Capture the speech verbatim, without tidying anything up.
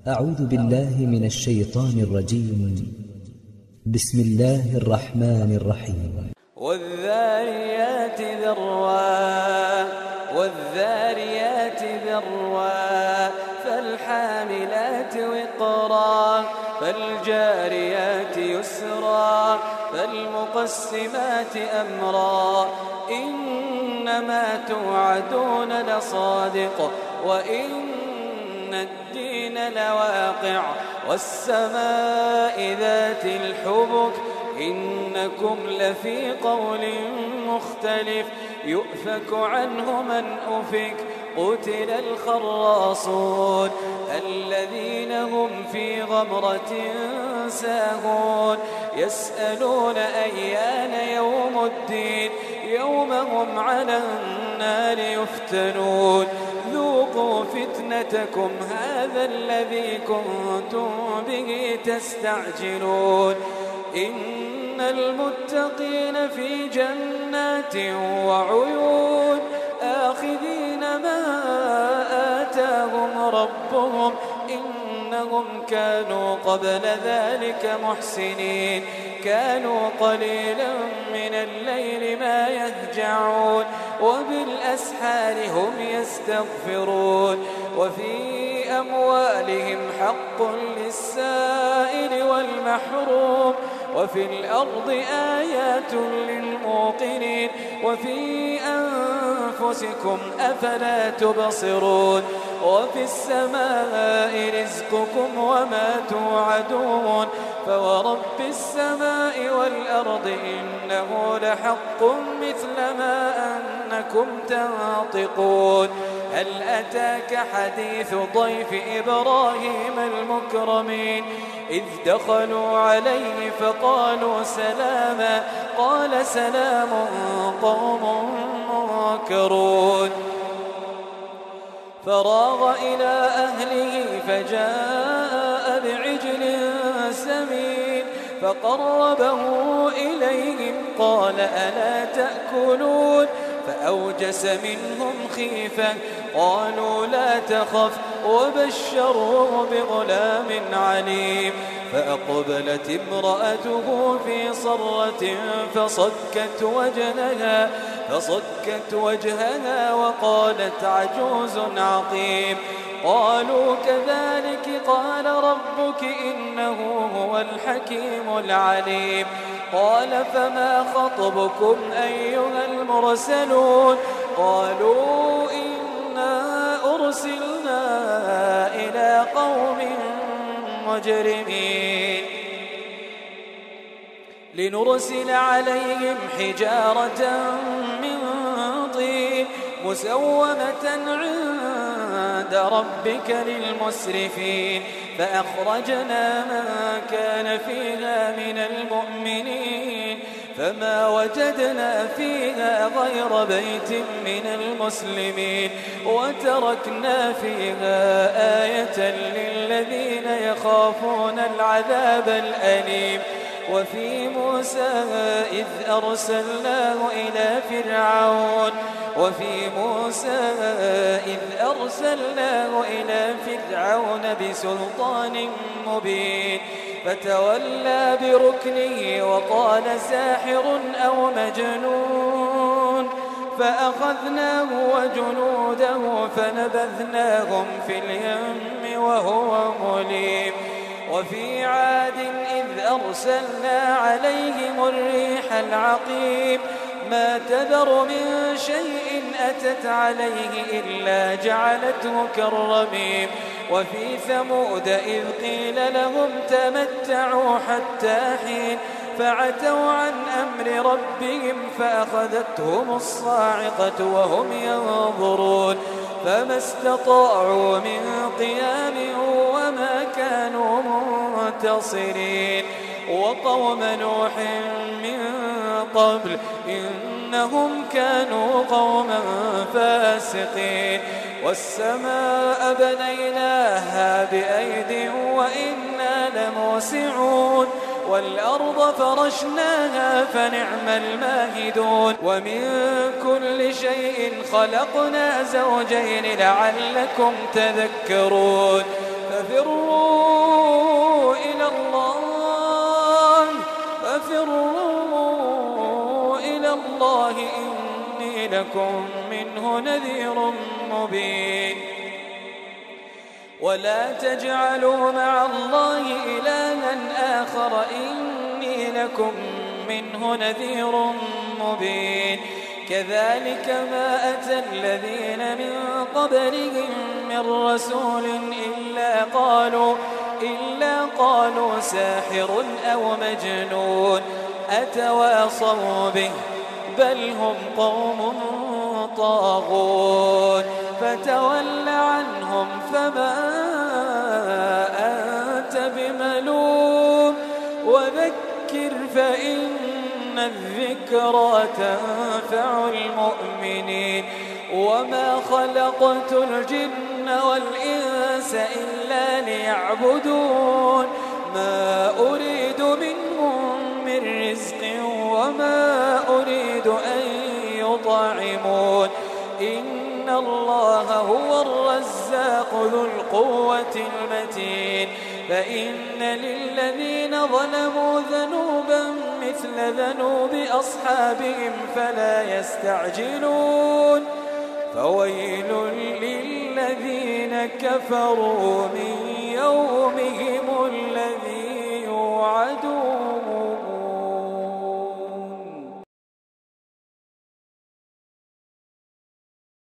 أعوذ بالله من الشيطان الرجيم. بسم الله الرحمن الرحيم. والذاريات ذروا والذاريات ذروا فالحاملات وقرا فالجاريات يسرا فالمقسمات أمرا إنما توعدون لصادق وإن الدين لواقع والسماء ذات الحبك إنكم لفي قول مختلف يؤفك عنه من أفك قتل الخراصون الذين هم في غمرة ساهون يسألون أيان يوم الدين يوم هم على النار يفتنون ذوقوا فتنتكم هذا الذي كنتم به تستعجلون إن المتقين في جنات وعيون آخذين ما آتاهم ربهم إنهم كانوا قبل ذلك محسنين كانوا قليلا من الليل ما يهجعون وبالأسحار هم يستغفرون وفي أموالهم حق للسائل والمحروم وفي الأرض آيات للموقنين وفي أنفسكم أفلا تبصرون وفي السماء رزقكم وما توعدون فورب السماء والأرض إنه لحق مثل ما أنكم تنطقون هل أتاك حديث ضيف إبراهيم المكرمين إذ دخلوا عليه فقالوا سلاما قال سلام قوم منكرون فراغ إلى أهله فجاء بعجل سمين فقربه إليهم قال ألا تأكلون فأوجس منهم خيفة قالوا لا تخف وبشروه بغلام عليم فأقبلت امرأته في صرة فصكت وجهها فصكت وجهها وقالت عجوز عقيم قالوا كذلك قال ربك إنه هو الحكيم العليم قال فما خطبكم أيها المرسلون قالوا إنا أرسلنا إلى قوم مجرمين لنرسل عليهم حجارة من طين مسومة عند ربك للمسرفين فأخرجنا من كان فيها من المؤمنين فما وجدنا فيها غير بيت من المسلمين وتركنا فيها آية للذين يخافون العذاب الأليم وفي موسى إذ أرسلناه إلى فرعون وفي موسى إذ أرسلناه إلى فرعون بسلطان مبين فتولى بركنه وقال ساحر أو مجنون فأخذناه وجنوده فنبذناهم في اليم وهو مليم وفي عاد إذ أرسلنا عليهم الريح العقيم ما تذر من شيء أتت عليه إلا جعلته كالرميم وفي ثمود إذ قيل لهم تمتعوا حتى حين فعتوا عن أمر ربهم فأخذتهم الصاعقة وهم ينظرون فما استطاعوا من قيام وما كانوا منتصرين وقوم نوح من قبل إنهم كانوا قوما فاسقين والسماء بنيناها بأيد وإنا لموسعون والأرض فرشناها فنعم الماهدون ومن كل شيء خلقنا زوجين لعلكم تذكرون ففروا إلى الله ففروا إلى الله إني لكم منه نذير مبين ولا تجعلوا مع الله إلها آخر إني لكم منه نذير مبين كذلك ما أتى الذين من قبلهم من رسول إلا قالوا إلا قالوا ساحر أو مجنون أتواصوا به بل هم قوم طاغون فتول عنهم فما أنت بملوم وذكر فإن الذكرى تنفع المؤمنين وما خلقت الجن والإنس إلا ليعبدون ما أريد منهم من رزق وما أريد أن يطعمون إن الله هو الرزاق ذو القوة المتين فإن للذين ظلموا ذنوبا مثل ذنوب أصحابهم فلا يستعجلون فويل للذين كفروا من يوم